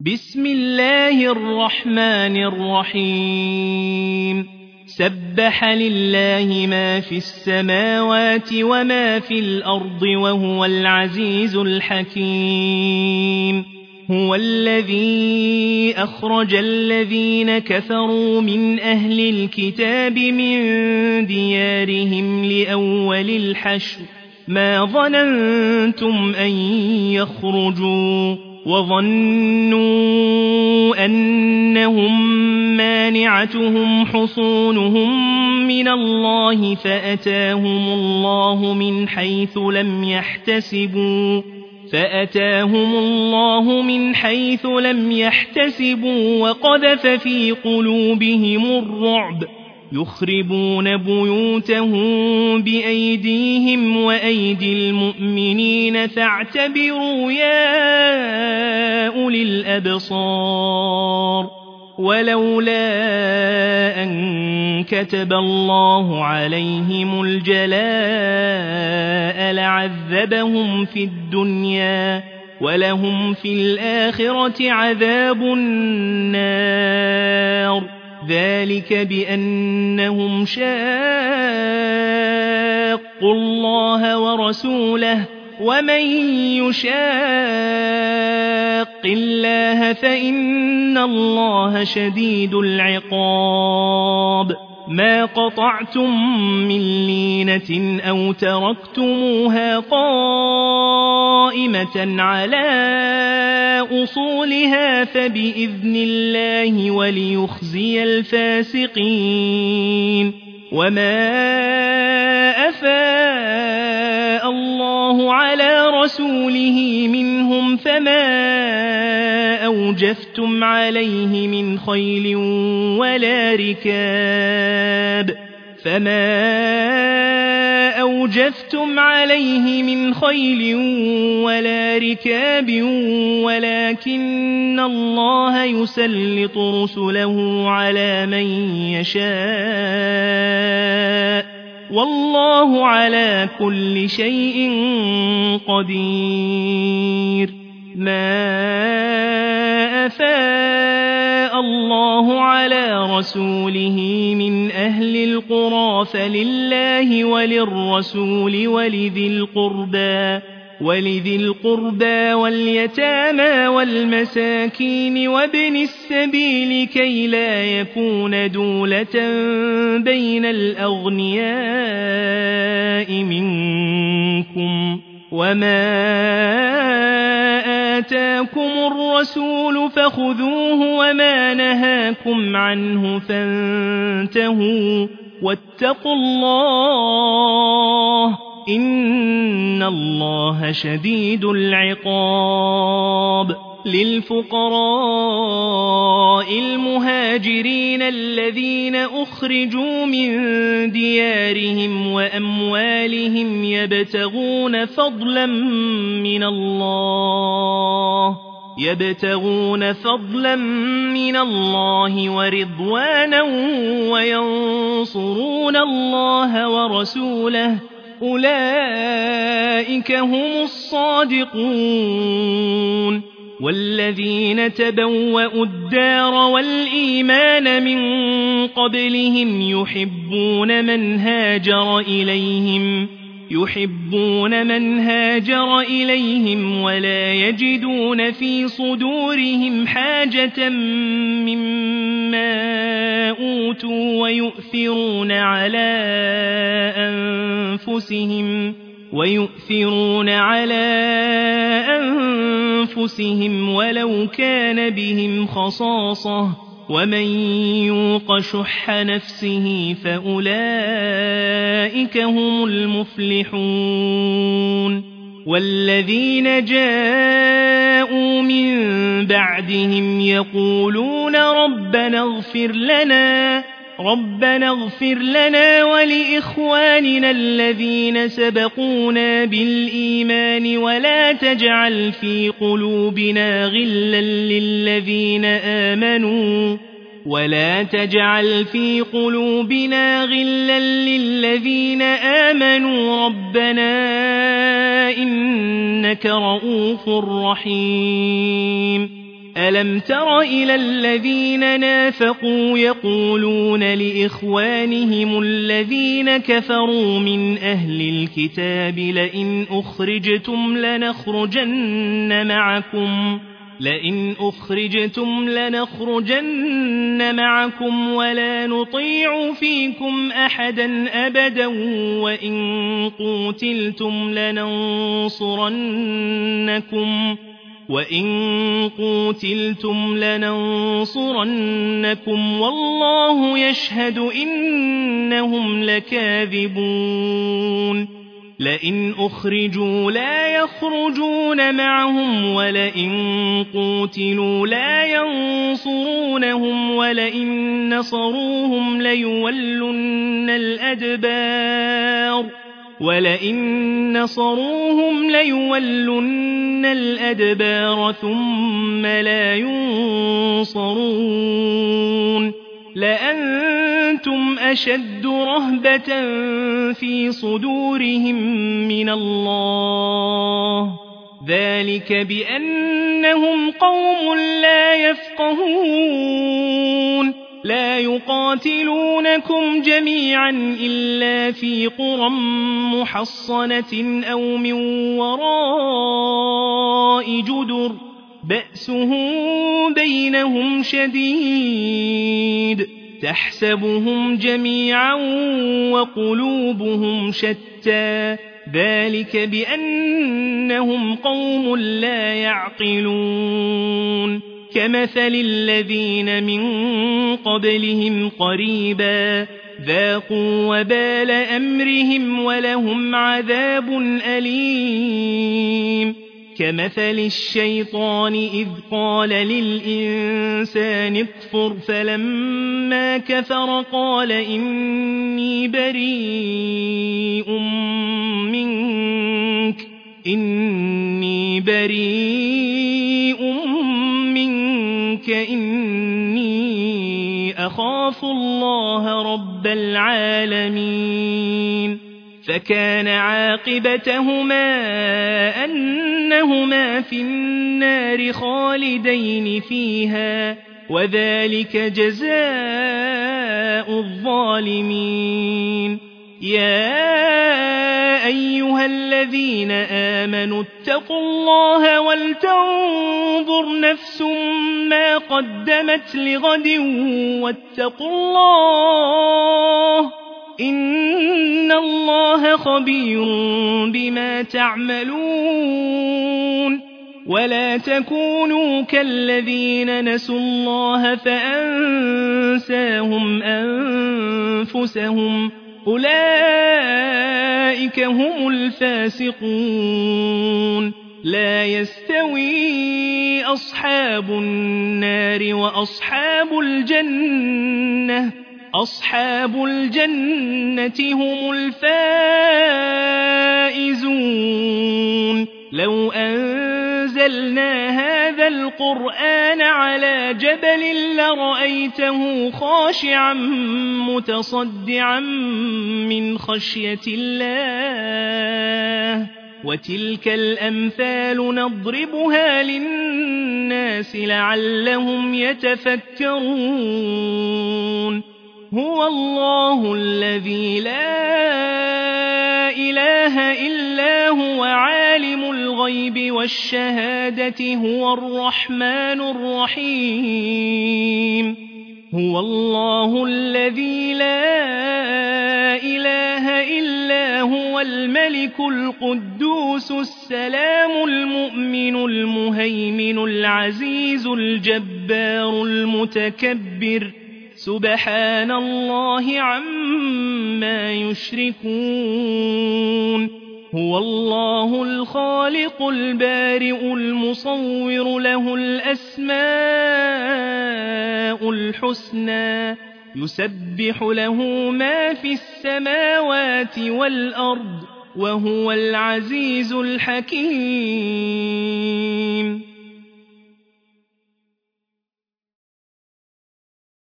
بسم الله الرحمن الرحيم سبح لله ما في السماوات وما في الأرض وهو العزيز الحكيم هو الذي أخرج الذين كفروا من أهل الكتاب من ديارهم لأول الحشر ما ظننتم أن يخرجوا وظنوا أنهم مانعتهم حصونهم من الله فأتاهم الله من حيث لم يحتسبوا وقذف في قلوبهم الرعب يخربون بيوتهم بأيديهم وأيدي المؤمنين فاعتبروا يا أولي الأبصار ولولا أن كتب الله عليهم الجلاء لعذبهم في الدنيا ولهم في الآخرة عذاب النار ذلك بأنهم شاقوا الله ورسوله ومن يشاق الله فإن الله شديد العقاب ما قطعتم من لينة أو تركتموها قائمة على أصولها فبإذن الله وليخزي الفاسقين وما أفاء الله على رسوله منهم فما أوجفتم عليه من خيل ولا ركاب ولكن الله يسلط رسله على من يشاء والله على كل شيء قدير ما أفاء الله على رسوله من أهل القرى فلله وللرسول ولذي القربى واليتامى والمساكين وابن السبيل كي لا يكون دولة بين الأغنياء منكم وما آتاكم الرسول فخذوه وما نهاكم عنه فانتهوا واتقوا الله إن الله شديد العقاب للفقراء المهاجرين الذين أخرجوا من ديارهم وأموالهم يبتغون فضلا من الله ورضوانا وينصرون الله ورسوله أولئك هم الصادقون والذين تبوأوا الدار والإيمان من قبلهم يحبون من هاجر إليهم ولا يجدون في صدورهم حاجة مما أوتوا ويؤثرون على أنفسهم ولو كان بهم خصاصة ومن يوق شح نفسه فأولئك هم المفلحون والذين جاءوا من بعدهم يقولون ربنا اغفر لنا ولإخواننا الذين سبقونا بالإيمان ولا تجعل في قلوبنا غلا للذين آمنوا ربنا إنك رؤوف رحيم ألم تر إلى الذين نافقوا يقولون لإخوانهم الذين كفروا من أهل الكتاب لئن أخرجتم لنخرجن معكم ولا نطيع فيكم أحدا أبدا وإن قوتلتم لننصرنكم والله يشهد إنهم لكاذبون لئن أخرجوا لا يخرجون معهم ولئن قوتلوا لا ينصرونهم ولئن نصروهم ليولن الأدبار ثم لا ينصرون لأنتم أشد رهبة في صدورهم من الله ذلك بأنهم قوم لا يفقهون لا يقاتلونكم جميعا إلا في قرى محصنة أو من وراء جدر بأسهم بينهم شديد تحسبهم جميعا وقلوبهم شتى ذلك بأنهم قوم لا يعقلون كمثل الذين من قبلهم قريبا ذاقوا وبال أمرهم ولهم عذاب أليم كمثل الشيطان إذ قال للإنسان اكفر فلما كفر قال إني بريء منك إني أخاف الله رب العالمين فكان عاقبتهما أنهما في النار خالدين فيها وذلك جزاء الظالمين يا أيها الذين آمنوا اتقوا الله ولتنظر نفس ما قدمت لغد واتقوا الله إن الله خبير بما تعملون ولا تكونوا كالذين نسوا الله فأنساهم أنفسهم أولئك هم الفاسقون لا يستوي أصحاب النار وأصحاب الجنة هم الفائزون لو أنزلنا هذا القرآن على جبل لرأيته خاشعا متصدعا من خشية الله وتلك الأمثال نضربها للناس لعلهم يتفكرون هو الله الذي لا إله إلا هو عالم الغيب والشهادة هو الرحمن الرحيم هو الله الذي لا إله إلا هو الملك القدوس السلام المؤمن المهيمن العزيز الجبار المتكبر سبحان الله عما يشركون هو الله الخالق البارئ المصور له الأسماء الحسنى يسبح له ما في السماوات والأرض وهو العزيز الحكيم